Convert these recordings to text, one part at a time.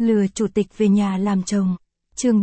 Lừa chủ tịch về nhà làm chồng. Chương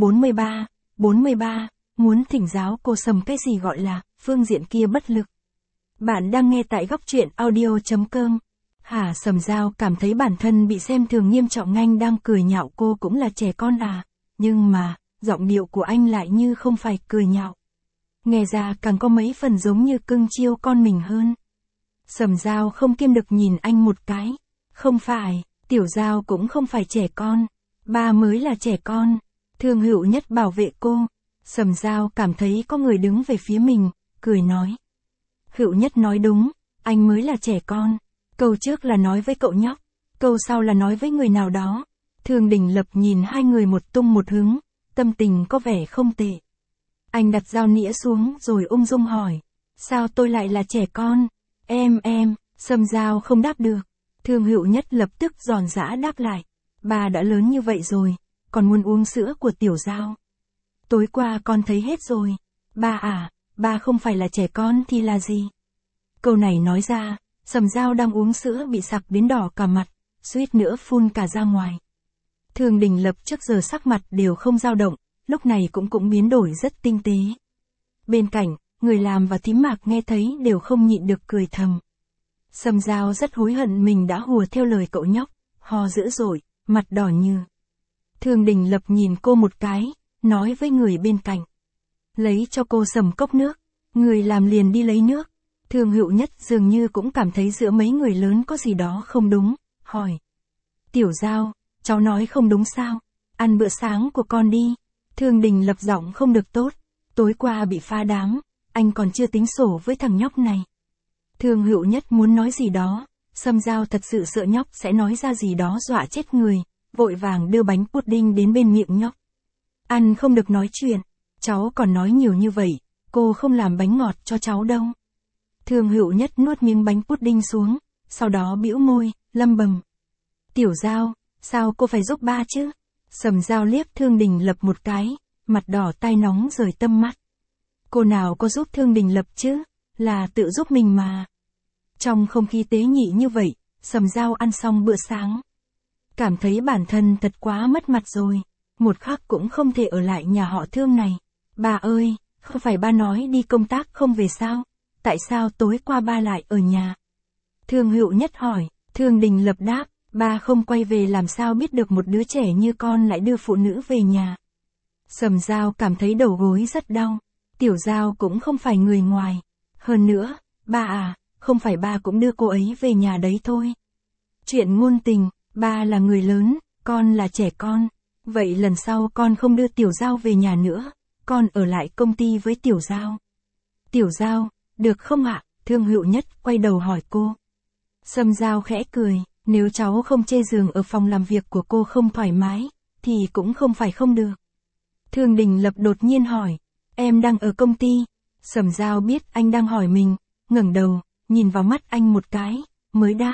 43, muốn thỉnh giáo cô Sầm cái gì gọi là phương diện kia bất lực. Bạn đang nghe tại góc truyện audio.com. Hả, Sầm Dao cảm thấy bản thân bị xem thường nghiêm trọng. Anh đang cười nhạo cô cũng là trẻ con à, nhưng mà, giọng điệu của anh lại như không phải cười nhạo. Nghe ra càng có mấy phần giống như cưng chiêu con mình hơn. Sầm Dao không kiêm được nhìn anh một cái. Không phải, Tiểu Dao cũng không phải trẻ con. Ba mới là trẻ con. Thương Hữu Nhất bảo vệ cô. Sầm Dao cảm thấy có người đứng về phía mình, cười nói. Hữu Nhất nói đúng, anh mới là trẻ con. Câu trước là nói với cậu nhóc, câu sau là nói với người nào đó. Thương Đình Lập nhìn hai người một tung một hứng, tâm tình có vẻ không tệ. Anh đặt dao nĩa xuống rồi ung dung hỏi, sao tôi lại là trẻ con? Em, Sầm Dao không đáp được. Thương Hữu Nhất lập tức giòn giã đáp lại, bà đã lớn như vậy rồi, còn muốn uống sữa của Tiểu Dao. Tối qua con thấy hết rồi. Ba à, ba không phải là trẻ con thì là gì? Câu này nói ra, Sầm Dao đang uống sữa bị sặc đến đỏ cả mặt, suýt nữa phun cả ra ngoài. Thương Đình Lập trước giờ sắc mặt đều không dao động, lúc này cũng biến đổi rất tinh tế. Bên cạnh, người làm và thím Mạc nghe thấy đều không nhịn được cười thầm. Sầm Dao rất hối hận mình đã hùa theo lời cậu nhóc, ho dữ dội, mặt đỏ như. Thương Đình Lập nhìn cô một cái, nói với người bên cạnh. Lấy cho cô Sầm cốc nước. Người làm liền đi lấy nước. Thương Hữu Nhất dường như cũng cảm thấy giữa mấy người lớn có gì đó không đúng, hỏi. Tiểu Dao, cháu nói không đúng sao? Ăn bữa sáng của con đi. Thương Đình Lập giọng không được tốt. Tối qua bị phá đám, anh còn chưa tính sổ với thằng nhóc này. Thương Hữu Nhất muốn nói gì đó, Sầm Dao thật sự sợ nhóc sẽ nói ra gì đó dọa chết người, vội vàng đưa bánh pudding đến bên miệng nhóc. Ăn không được nói chuyện, cháu còn nói nhiều như vậy, cô không làm bánh ngọt cho cháu đâu. Thương Hữu Nhất nuốt miếng bánh pudding xuống, sau đó bĩu môi, lầm bầm. Tiểu Dao, sao cô phải giúp ba chứ? Sầm Dao liếc Thương Đình Lập một cái, mặt đỏ tai nóng rời tâm mắt. Cô nào có giúp Thương Đình Lập chứ, là tự giúp mình mà. Trong không khí tế nhị như vậy, Sầm Dao ăn xong bữa sáng. Cảm thấy bản thân thật quá mất mặt rồi, một khắc cũng không thể ở lại nhà họ Thương này. Ba ơi, không phải ba nói đi công tác không về sao? Tại sao tối qua ba lại ở nhà? Thương Hữu Nhất hỏi. Thương Đình Lập đáp, ba không quay về làm sao biết được một đứa trẻ như con lại đưa phụ nữ về nhà. Sầm Dao cảm thấy đầu gối rất đau. Tiểu Dao cũng không phải người ngoài. Hơn nữa, ba à, không phải ba cũng đưa cô ấy về nhà đấy thôi. Chuyện ngôn tình, ba là người lớn, con là trẻ con. Vậy lần sau con không đưa Tiểu Dao về nhà nữa, con ở lại công ty với Tiểu Dao. Tiểu Dao, được không ạ? Thương Hữu Nhất quay đầu hỏi cô. Sầm Dao khẽ cười, nếu cháu không chê giường ở phòng làm việc của cô không thoải mái, thì cũng không phải không được. Thương Đình Lập đột nhiên hỏi, em đang ở công ty. Sầm Dao biết anh đang hỏi mình, ngẩng đầu, nhìn vào mắt anh một cái, mới đáp.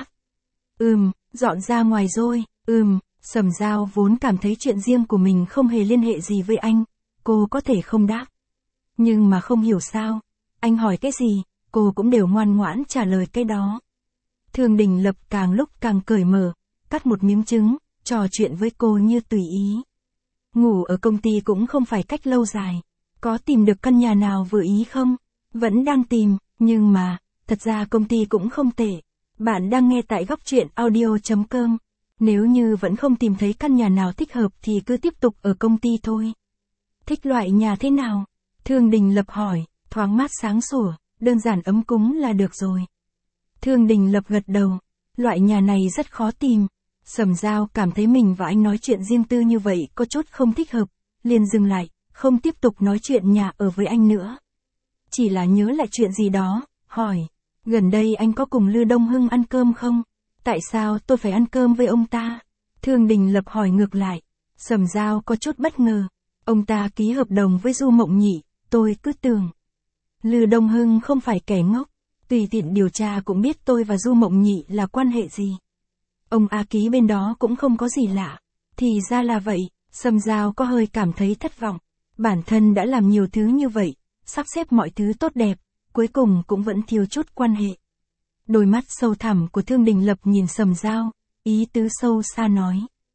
Dọn ra ngoài rồi. Sầm Dao vốn cảm thấy chuyện riêng của mình không hề liên hệ gì với anh, cô có thể không đáp. Nhưng mà không hiểu sao, anh hỏi cái gì, cô cũng đều ngoan ngoãn trả lời cái đó. Thương Đình Lập càng lúc càng cởi mở, cắt một miếng trứng, trò chuyện với cô như tùy ý. Ngủ ở công ty cũng không phải cách lâu dài. Có tìm được căn nhà nào vừa ý không? Vẫn đang tìm, nhưng mà, thật ra công ty cũng không tệ. Bạn đang nghe tại góc truyện audio.com. Nếu như vẫn không tìm thấy căn nhà nào thích hợp thì cứ tiếp tục ở công ty thôi. Thích loại nhà thế nào? Thương Đình Lập hỏi, thoáng mát sáng sủa, đơn giản ấm cúng là được rồi. Thương Đình Lập gật đầu, loại nhà này rất khó tìm. Sầm Dao cảm thấy mình và anh nói chuyện riêng tư như vậy có chút không thích hợp, liền dừng lại, không tiếp tục nói chuyện nhà ở với anh nữa. Chỉ là nhớ lại chuyện gì đó, hỏi, gần đây anh có cùng Lư Đông Hưng ăn cơm không? Tại sao tôi phải ăn cơm với ông ta? Thương Đình Lập hỏi ngược lại. Sầm Dao có chút bất ngờ, ông ta ký hợp đồng với Du Mộng Nhị, tôi cứ tưởng. Lư Đông Hưng không phải kẻ ngốc, tùy tiện điều tra cũng biết tôi và Du Mộng Nhị là quan hệ gì. Ông A ký bên đó cũng không có gì lạ. Thì ra là vậy, Sầm Dao có hơi cảm thấy thất vọng. Bản thân đã làm nhiều thứ như vậy, sắp xếp mọi thứ tốt đẹp, cuối cùng cũng vẫn thiếu chút quan hệ. Đôi mắt sâu thẳm của Thương Đình Lập nhìn Sầm Dao, ý tứ sâu xa nói.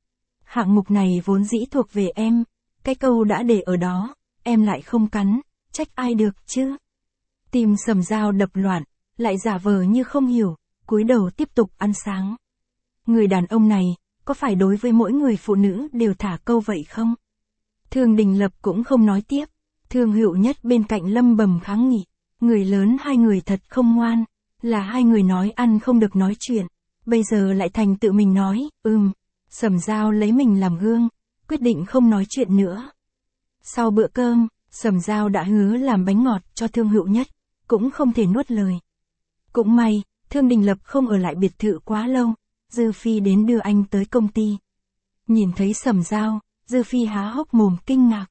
Hạng mục này vốn dĩ thuộc về em, cái câu đã để ở đó, em lại không cắn, trách ai được chứ? Tim Sầm Dao đập loạn, lại giả vờ như không hiểu, cúi đầu tiếp tục ăn sáng. Người đàn ông này, có phải đối với mỗi người phụ nữ đều thả câu vậy không? Thương Đình Lập cũng không nói tiếp. Thương Hữu Nhất bên cạnh lầm bầm kháng nghị. Người lớn hai người thật không ngoan, là hai người nói ăn không được nói chuyện. Bây giờ lại thành tự mình nói, Sầm Dao lấy mình làm gương, quyết định không nói chuyện nữa. Sau bữa cơm, Sầm Dao đã hứa làm bánh ngọt cho Thương Hữu Nhất, cũng không thể nuốt lời. Cũng may, Thương Đình Lập không ở lại biệt thự quá lâu, Dư Phi đến đưa anh tới công ty. Nhìn thấy Sầm Dao, Dư Phi há hốc mồm kinh ngạc.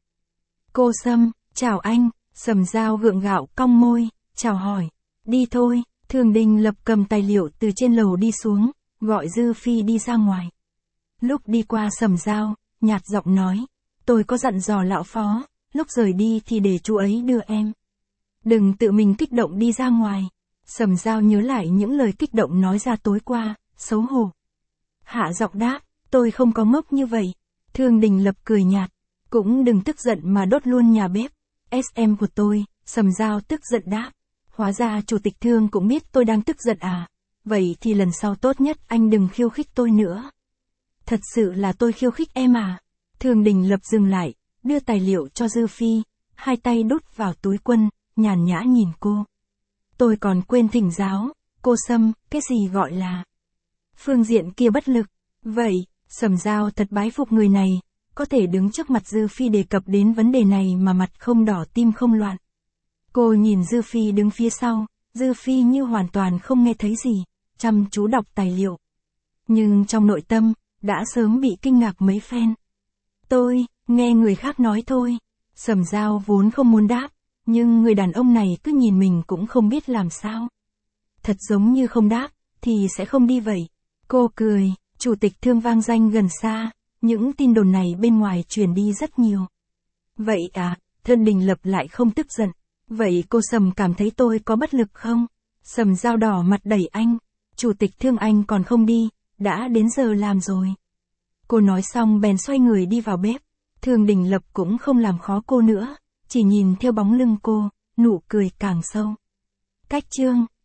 Cô Sâm, chào anh, Sầm Dao gượng gạo cong môi, chào hỏi. Đi thôi, Thương Đình Lập cầm tài liệu từ trên lầu đi xuống, gọi Dư Phi đi ra ngoài. Lúc đi qua Sầm Dao, nhạt giọng nói, tôi có dặn dò lão phó, lúc rời đi thì để chú ấy đưa em. Đừng tự mình kích động đi ra ngoài. Sầm Dao nhớ lại những lời kích động nói ra tối qua, xấu hổ. Hạ giọng đáp, tôi không có ngốc như vậy. Thương Đình Lập cười nhạt, cũng đừng tức giận mà đốt luôn nhà bếp. SM của tôi, Sầm Dao tức giận đáp. Hóa ra chủ tịch Thương cũng biết tôi đang tức giận à. Vậy thì lần sau tốt nhất anh đừng khiêu khích tôi nữa. Thật sự là tôi khiêu khích em à. Thương Đình Lập dừng lại, đưa tài liệu cho Dư Phi, hai tay đút vào túi quần, nhàn nhã nhìn cô. Tôi còn quên thỉnh giáo, cô Sâm, cái gì gọi là phương diện kia bất lực. Vậy, Sầm Dao thật bái phục người này, có thể đứng trước mặt Dư Phi đề cập đến vấn đề này mà mặt không đỏ tim không loạn. Cô nhìn Dư Phi đứng phía sau, Dư Phi như hoàn toàn không nghe thấy gì, chăm chú đọc tài liệu. Nhưng trong nội tâm, đã sớm bị kinh ngạc mấy phen. Tôi, nghe người khác nói thôi. Sầm Dao vốn không muốn đáp, nhưng người đàn ông này cứ nhìn mình cũng không biết làm sao. Thật giống như không đáp, thì sẽ không đi vậy. Cô cười, chủ tịch Thương vang danh gần xa, những tin đồn này bên ngoài truyền đi rất nhiều. Vậy à, Thương Đình Lập lại không tức giận. Vậy cô Sầm cảm thấy tôi có bất lực không? Sầm Dao đỏ mặt đẩy anh. Chủ tịch Thương anh còn không đi, đã đến giờ làm rồi. Cô nói xong bèn xoay người đi vào bếp. Thương Đình Lập cũng không làm khó cô nữa, chỉ nhìn theo bóng lưng cô, nụ cười càng sâu. Cách chương